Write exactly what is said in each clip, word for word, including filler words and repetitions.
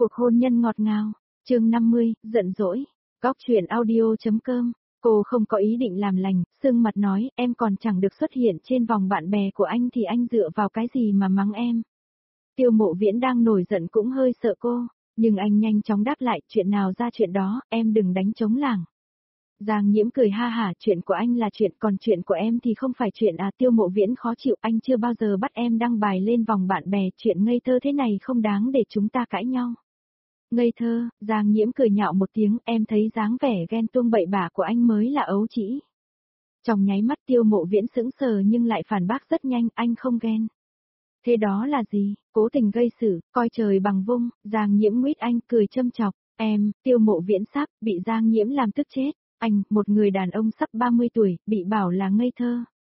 Cuộc hôn nhân ngọt ngào, chương năm mươi, giận dỗi, góc truyện audio.com, cô không có ý định làm lành, sưng mặt nói, em còn chẳng được xuất hiện trên vòng bạn bè của anh thì anh dựa vào cái gì mà mắng em. Tiêu Mộ Viễn đang nổi giận cũng hơi sợ cô, nhưng anh nhanh chóng đáp lại, chuyện nào ra chuyện đó, em đừng đánh trống lảng. Giang Nhiễm cười ha hả, chuyện của anh là chuyện, còn chuyện của em thì không phải chuyện à. Tiêu Mộ Viễn khó chịu, anh chưa bao giờ bắt em đăng bài lên vòng bạn bè, chuyện ngây thơ thế này không đáng để chúng ta cãi nhau. Ngây thơ, Giang Nhiễm cười nhạo một tiếng, em thấy dáng vẻ ghen tuông bậy bạ của anh mới là ấu trĩ. Trong nháy mắt Tiêu Mộ Viễn sững sờ nhưng lại phản bác rất nhanh, anh không ghen. Thế đó là gì, cố tình gây sự, coi trời bằng vung. Giang Nhiễm nguyết anh, cười châm chọc, em. Tiêu Mộ Viễn sắp bị Giang Nhiễm làm tức chết. Anh, một người đàn ông sắp ba mươi tuổi, bị bảo là ngây thơ.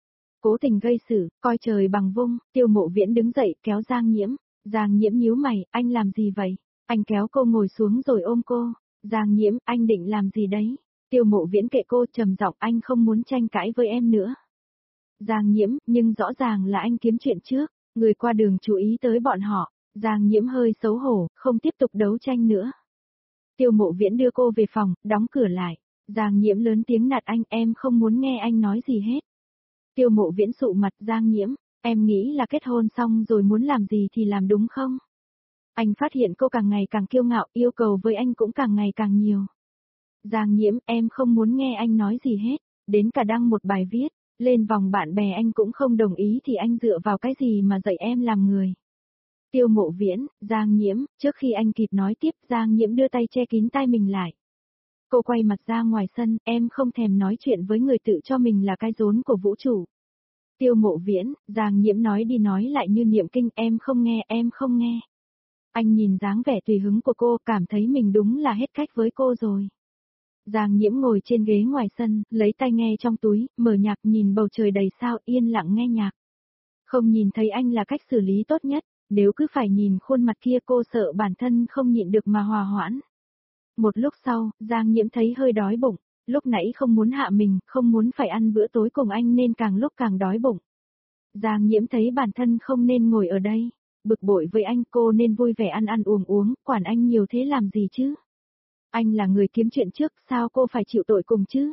Cố tình gây sự, coi trời bằng vung. Tiêu Mộ Viễn đứng dậy kéo Giang Nhiễm. Giang Nhiễm nhíu mày, anh làm gì vậy? Anh kéo cô ngồi xuống rồi ôm cô. Giang Nhiễm, anh định làm gì đấy? Tiêu Mộ Viễn kệ cô, trầm giọng, anh không muốn tranh cãi với em nữa. Giang Nhiễm, nhưng rõ ràng là anh kiếm chuyện trước. Người qua đường chú ý tới bọn họ. Giang Nhiễm hơi xấu hổ, không tiếp tục đấu tranh nữa. Tiêu Mộ Viễn đưa cô về phòng, đóng cửa lại. Giang Nhiễm lớn tiếng nạt anh, em không muốn nghe anh nói gì hết. Tiêu Mộ Viễn sụ mặt, Giang Nhiễm, em nghĩ là kết hôn xong rồi muốn làm gì thì làm đúng không? Anh phát hiện cô càng ngày càng kiêu ngạo, yêu cầu với anh cũng càng ngày càng nhiều. Giang Nhiễm, em không muốn nghe anh nói gì hết, đến cả đăng một bài viết, lên vòng bạn bè anh cũng không đồng ý thì anh dựa vào cái gì mà dạy em làm người. Tiêu Mộ Viễn, Giang Nhiễm, trước khi anh kịp nói tiếp, Giang Nhiễm đưa tay che kín tai mình lại. Cô quay mặt ra ngoài sân, em không thèm nói chuyện với người tự cho mình là cái rốn của vũ trụ. Tiêu Mộ Viễn, Giang Nhiễm nói đi nói lại như niệm kinh, em không nghe, em không nghe. Anh nhìn dáng vẻ tùy hứng của cô, cảm thấy mình đúng là hết cách với cô rồi. Giang Nhiễm ngồi trên ghế ngoài sân, lấy tai nghe trong túi, mở nhạc, nhìn bầu trời đầy sao, yên lặng nghe nhạc. Không nhìn thấy anh là cách xử lý tốt nhất, nếu cứ phải nhìn khuôn mặt kia cô sợ bản thân không nhịn được mà hòa hoãn. Một lúc sau, Giang Nhiễm thấy hơi đói bụng, lúc nãy không muốn hạ mình, không muốn phải ăn bữa tối cùng anh nên càng lúc càng đói bụng. Giang Nhiễm thấy bản thân không nên ngồi ở đây, bực bội với anh, cô nên vui vẻ ăn ăn uống uống, quản anh nhiều thế làm gì chứ? Anh là người kiếm chuyện trước, sao cô phải chịu tội cùng chứ?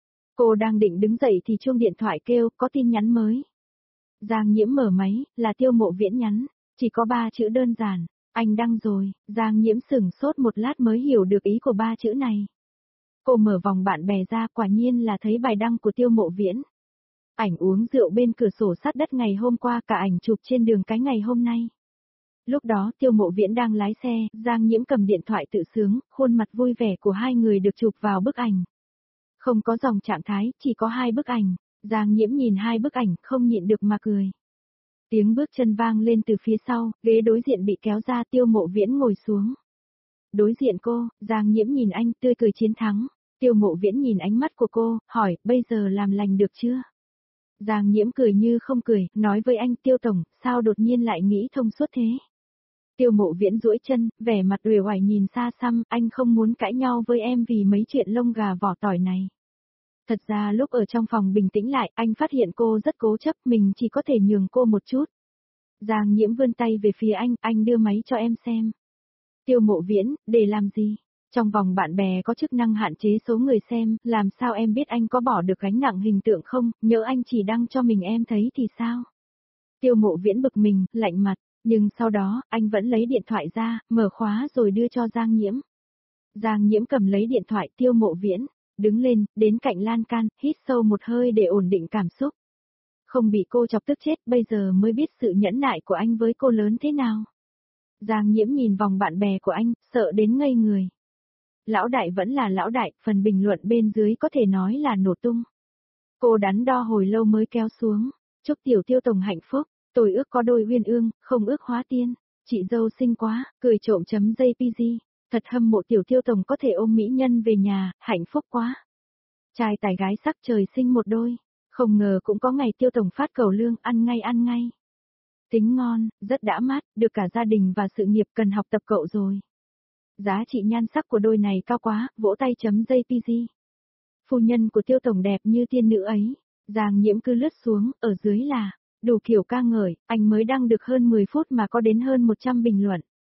Cô đang định đứng dậy thì chuông điện thoại kêu, có tin nhắn mới. Giang Nhiễm mở máy, là Tiêu Mộ Viễn nhắn, chỉ có ba chữ đơn giản. Anh đăng rồi. Giang Nhiễm sửng sốt một lát mới hiểu được ý của ba chữ này. Cô mở vòng bạn bè ra, quả nhiên là thấy bài đăng của Tiêu Mộ Viễn. Ảnh uống rượu bên cửa sổ sát đất ngày hôm qua, cả ảnh chụp trên đường cái ngày hôm nay. Lúc đó Tiêu Mộ Viễn đang lái xe, Giang Nhiễm cầm điện thoại tự sướng, khuôn mặt vui vẻ của hai người được chụp vào bức ảnh. Không có dòng trạng thái, chỉ có hai bức ảnh. Giang Nhiễm nhìn hai bức ảnh, không nhịn được mà cười. Tiếng bước chân vang lên từ phía sau, ghế đối diện bị kéo ra, Tiêu Mộ Viễn ngồi xuống. Đối diện cô, Giang Nhiễm nhìn anh, tươi cười chiến thắng. Tiêu Mộ Viễn nhìn ánh mắt của cô, hỏi, bây giờ làm lành được chưa? Giang Nhiễm cười như không cười, nói với anh, Tiêu Tổng, sao đột nhiên lại nghĩ thông suốt thế? Tiêu Mộ Viễn duỗi chân, vẻ mặt uể oải nhìn xa xăm, anh không muốn cãi nhau với em vì mấy chuyện lông gà vỏ tỏi này. Thật ra lúc ở trong phòng bình tĩnh lại, anh phát hiện cô rất cố chấp, mình chỉ có thể nhường cô một chút. Giang Nhiễm vươn tay về phía anh, anh đưa máy cho em xem. Tiêu Mộ Viễn, để làm gì? Trong vòng bạn bè có chức năng hạn chế số người xem, làm sao em biết anh có bỏ được gánh nặng hình tượng không, nhớ anh chỉ đăng cho mình em thấy thì sao? Tiêu Mộ Viễn bực mình, lạnh mặt, nhưng sau đó, anh vẫn lấy điện thoại ra, mở khóa rồi đưa cho Giang Nhiễm. Giang Nhiễm cầm lấy điện thoại, Tiêu Mộ Viễn, đứng lên, đến cạnh lan can, hít sâu một hơi để ổn định cảm xúc. Không bị cô chọc tức chết, bây giờ mới biết sự nhẫn nại của anh với cô lớn thế nào. Giang Nhiễm nhìn vòng bạn bè của anh, sợ đến ngây người. Lão đại vẫn là lão đại, phần bình luận bên dưới có thể nói là nổ tung. Cô đắn đo hồi lâu mới kéo xuống. Chúc tiểu Tiêu Tổng hạnh phúc, tôi ước có đôi uyên ương, không ước hóa tiên. Chị dâu xinh quá, cười trộm chấm jê pê giê. Thật hâm mộ tiểu Tiêu Tổng có thể ôm mỹ nhân về nhà, hạnh phúc quá. Trai tài gái sắc trời sinh một đôi. Không ngờ cũng có ngày Tiêu Tổng phát cầu lương, ăn ngay ăn ngay. Tính ngon, rất đã mát, được cả gia đình và sự nghiệp, cần học tập cậu rồi. Giá trị nhan sắc của đôi này cao quá, vỗ tay chấm jê pê giê. Phu nhân của Tiêu Tổng đẹp như tiên nữ ấy. Giang Nhiễm cứ lướt xuống, ở dưới là, đủ kiểu ca ngợi, anh mới đăng được hơn mười phút mà có đến hơn một trăm bình luận.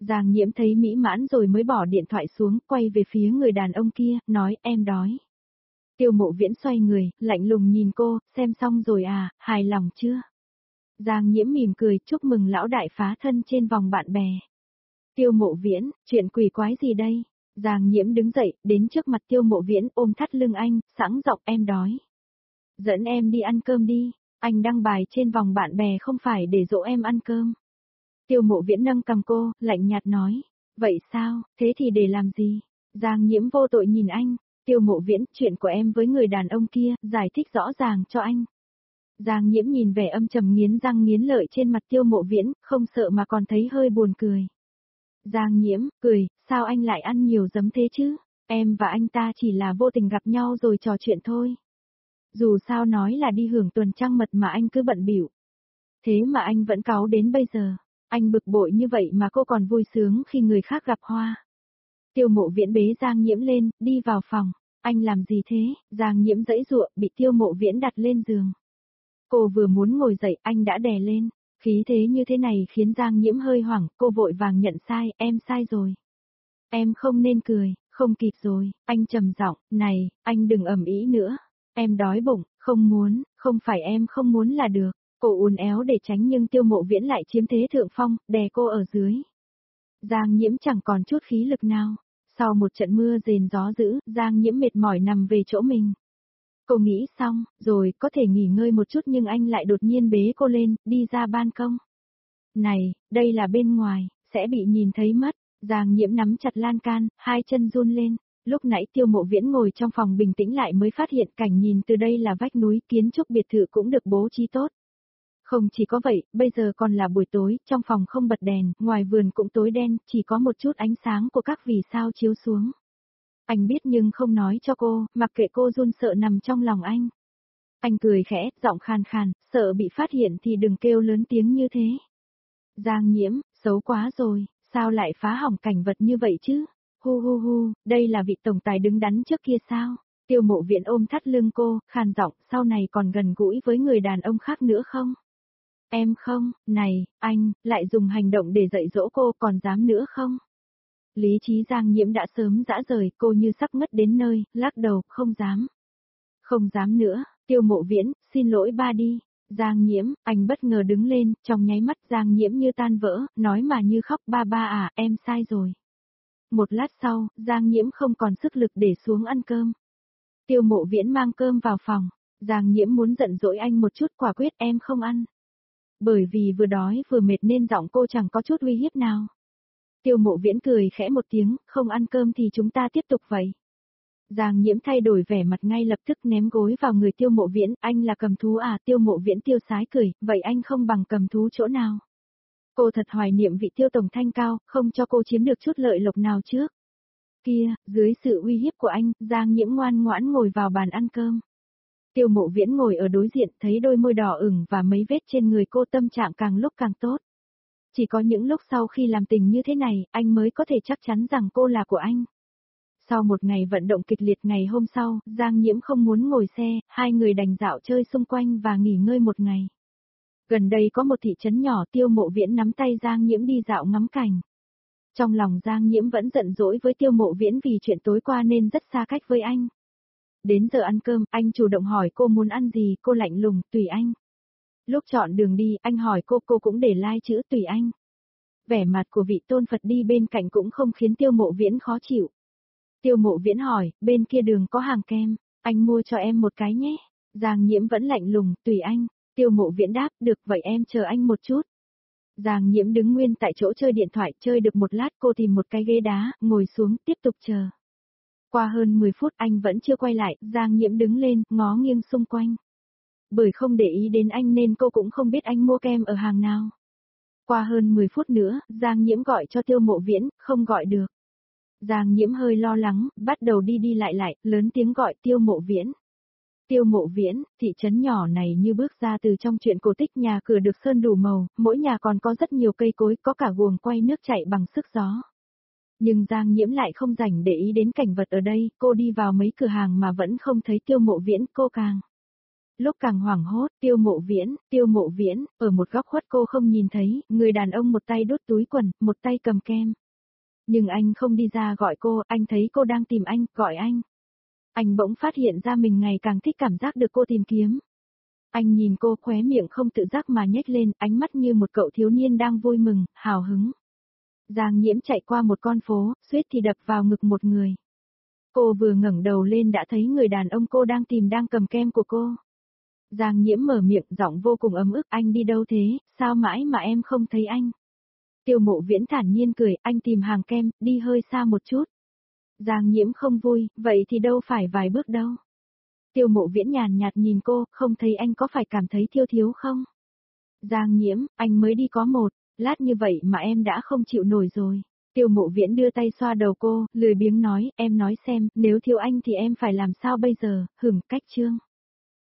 Giang Nhiễm thấy mỹ mãn rồi mới bỏ điện thoại xuống, quay về phía người đàn ông kia, nói em đói. Tiêu Mộ Viễn xoay người, lạnh lùng nhìn cô, xem xong rồi à, hài lòng chưa? Giang Nhiễm mỉm cười, chúc mừng lão đại phá thân trên vòng bạn bè. Tiêu Mộ Viễn, chuyện quỷ quái gì đây? Giang Nhiễm đứng dậy, đến trước mặt Tiêu Mộ Viễn ôm thắt lưng anh, sẵn giọng em đói. Dẫn em đi ăn cơm đi, anh đăng bài trên vòng bạn bè không phải để dỗ em ăn cơm. Tiêu Mộ Viễn nâng cầm cô, lạnh nhạt nói. Vậy sao, thế thì để làm gì? Giang Nhiễm vô tội nhìn anh. Tiêu Mộ Viễn, chuyện của em với người đàn ông kia, giải thích rõ ràng cho anh. Giang Nhiễm nhìn vẻ âm trầm nghiến răng nghiến lợi trên mặt Tiêu Mộ Viễn, không sợ mà còn thấy hơi buồn cười. Giang Nhiễm, cười, sao anh lại ăn nhiều giấm thế chứ? Em và anh ta chỉ là vô tình gặp nhau rồi trò chuyện thôi. Dù sao nói là đi hưởng tuần trăng mật mà anh cứ bận bịu. Thế mà anh vẫn cáu đến bây giờ. Anh bực bội như vậy mà cô còn vui sướng khi người khác gặp hoa. Tiêu Mộ Viễn bế Giang Nhiễm lên, đi vào phòng. Anh làm gì thế? Giang Nhiễm giãy giụa, bị Tiêu Mộ Viễn đặt lên giường. Cô vừa muốn ngồi dậy, anh đã đè lên. Khí thế như thế này khiến Giang Nhiễm hơi hoảng, cô vội vàng nhận sai, em sai rồi. Em không nên cười, không kịp rồi, anh trầm giọng, này, anh đừng ầm ĩ nữa. Em đói bụng, không muốn, không phải em không muốn là được. Cô uốn éo để tránh nhưng Tiêu Mộ Viễn lại chiếm thế thượng phong, đè cô ở dưới. Giang Nhiễm chẳng còn chút khí lực nào. Sau một trận mưa rền gió dữ, Giang Nhiễm mệt mỏi nằm về chỗ mình. Cô nghĩ xong, rồi có thể nghỉ ngơi một chút nhưng anh lại đột nhiên bế cô lên, đi ra ban công. Này, đây là bên ngoài, sẽ bị nhìn thấy mất. Giang Nhiễm nắm chặt lan can, hai chân run lên. Lúc nãy Tiêu Mộ Viễn ngồi trong phòng bình tĩnh lại mới phát hiện cảnh nhìn từ đây là vách núi, kiến trúc biệt thự cũng được bố trí tốt. Không chỉ có vậy, bây giờ còn là buổi tối, trong phòng không bật đèn, ngoài vườn cũng tối đen, chỉ có một chút ánh sáng của các vì sao chiếu xuống. Anh biết nhưng không nói cho cô, mặc kệ cô run sợ nằm trong lòng anh. Anh cười khẽ, giọng khàn khàn, sợ bị phát hiện thì đừng kêu lớn tiếng như thế. Giang Nhiễm, xấu quá rồi, sao lại phá hỏng cảnh vật như vậy chứ? Hu hu hu, đây là vị tổng tài đứng đắn trước kia sao? Tiêu Mộ Viễn ôm thắt lưng cô, khàn giọng, sau này còn gần gũi với người đàn ông khác nữa không? Em không, này, anh, lại dùng hành động để dạy dỗ cô còn dám nữa không? Lý trí Giang Nhiễm đã sớm dã rời, cô như sắp ngất đến nơi, lắc đầu, không dám. Không dám nữa, Tiêu Mộ Viễn, xin lỗi ba đi. Giang Nhiễm, anh bất ngờ đứng lên, trong nháy mắt Giang Nhiễm như tan vỡ, nói mà như khóc, ba ba à, em sai rồi. Một lát sau, Giang Nhiễm không còn sức lực để xuống ăn cơm. Tiêu Mộ Viễn mang cơm vào phòng, Giang Nhiễm muốn giận dỗi anh một chút, quả quyết em không ăn. Bởi vì vừa đói vừa mệt nên giọng cô chẳng có chút uy hiếp nào. Tiêu Mộ Viễn cười khẽ một tiếng, không ăn cơm thì chúng ta tiếp tục vậy. Giang Nhiễm thay đổi vẻ mặt ngay lập tức ném gối vào người Tiêu Mộ Viễn, anh là cầm thú à? Tiêu Mộ Viễn tiêu sái cười, vậy anh không bằng cầm thú chỗ nào? Cô thật hoài niệm vị Tiêu tổng thanh cao, không cho cô chiếm được chút lợi lộc nào trước. Kia, dưới sự uy hiếp của anh, Giang Nhiễm ngoan ngoãn ngồi vào bàn ăn cơm. Tiêu Mộ Viễn ngồi ở đối diện, thấy đôi môi đỏ ửng và mấy vết trên người cô, tâm trạng càng lúc càng tốt. Chỉ có những lúc sau khi làm tình như thế này, anh mới có thể chắc chắn rằng cô là của anh. Sau một ngày vận động kịch liệt ngày hôm sau, Giang Nhiễm không muốn ngồi xe, hai người đành dạo chơi xung quanh và nghỉ ngơi một ngày. Gần đây có một thị trấn nhỏ, Tiêu Mộ Viễn nắm tay Giang Nhiễm đi dạo ngắm cảnh. Trong lòng Giang Nhiễm vẫn giận dỗi với Tiêu Mộ Viễn vì chuyện tối qua nên rất xa cách với anh. Đến giờ ăn cơm, anh chủ động hỏi cô muốn ăn gì, cô lạnh lùng, tùy anh. Lúc chọn đường đi, anh hỏi cô, cô cũng để like chữ tùy anh. Vẻ mặt của vị tôn Phật đi bên cạnh cũng không khiến Tiêu Mộ Viễn khó chịu. Tiêu Mộ Viễn hỏi, bên kia đường có hàng kem, anh mua cho em một cái nhé. Giang Nhiễm vẫn lạnh lùng, tùy anh. Tiêu Mộ Viễn đáp, được vậy em chờ anh một chút. Giang Nhiễm đứng nguyên tại chỗ chơi điện thoại, chơi được một lát cô tìm một cái ghế đá, ngồi xuống, tiếp tục chờ. Qua hơn mười phút anh vẫn chưa quay lại, Giang Nhiễm đứng lên, ngó nghiêng xung quanh. Bởi không để ý đến anh nên cô cũng không biết anh mua kem ở hàng nào. Qua hơn mười phút nữa, Giang Nhiễm gọi cho Tiêu Mộ Viễn, không gọi được. Giang Nhiễm hơi lo lắng, bắt đầu đi đi lại lại, lớn tiếng gọi Tiêu Mộ Viễn. Tiêu Mộ Viễn, thị trấn nhỏ này như bước ra từ trong truyện cổ tích, nhà cửa được sơn đủ màu, mỗi nhà còn có rất nhiều cây cối, có cả guồng quay nước chảy bằng sức gió. Nhưng Giang Nhiễm lại không rảnh để ý đến cảnh vật ở đây, cô đi vào mấy cửa hàng mà vẫn không thấy Tiêu Mộ Viễn, cô càng Lúc càng hoảng hốt, tiêu mộ viễn, tiêu mộ viễn, ở một góc khuất cô không nhìn thấy, người đàn ông một tay đút túi quần, một tay cầm kem. Nhưng anh không đi ra gọi cô, anh thấy cô đang tìm anh, gọi anh. Anh bỗng phát hiện ra mình ngày càng thích cảm giác được cô tìm kiếm. Anh nhìn cô khóe miệng không tự giác mà nhếch lên, ánh mắt như một cậu thiếu niên đang vui mừng, hào hứng. Giang Nhiễm chạy qua một con phố, suýt thì đập vào ngực một người. Cô vừa ngẩng đầu lên đã thấy người đàn ông cô đang tìm đang cầm kem của cô. Giang Nhiễm mở miệng giọng vô cùng ấm ức, anh đi đâu thế, sao mãi mà em không thấy anh? Tiêu Mộ Viễn thản nhiên cười, anh tìm hàng kem, đi hơi xa một chút. Giang Nhiễm không vui, vậy thì đâu phải vài bước đâu. Tiêu Mộ Viễn nhàn nhạt nhìn cô, không thấy anh có phải cảm thấy thiếu thiếu không? Giang Nhiễm, anh mới đi có một, lát như vậy mà em đã không chịu nổi rồi. Tiêu Mộ Viễn đưa tay xoa đầu cô, lười biếng nói, em nói xem, nếu thiếu anh thì em phải làm sao bây giờ, hửng cách chương.